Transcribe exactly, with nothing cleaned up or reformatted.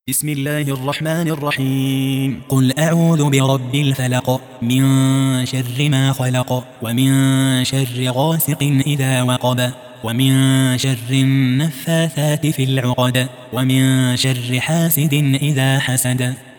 بسم الله الرحمن الرحيم. قل أعوذ برب الفلق من شر ما خلق ومن شر غاسق إذا وقب ومن شر النفاثات في العقد ومن شر حاسد إذا حسد.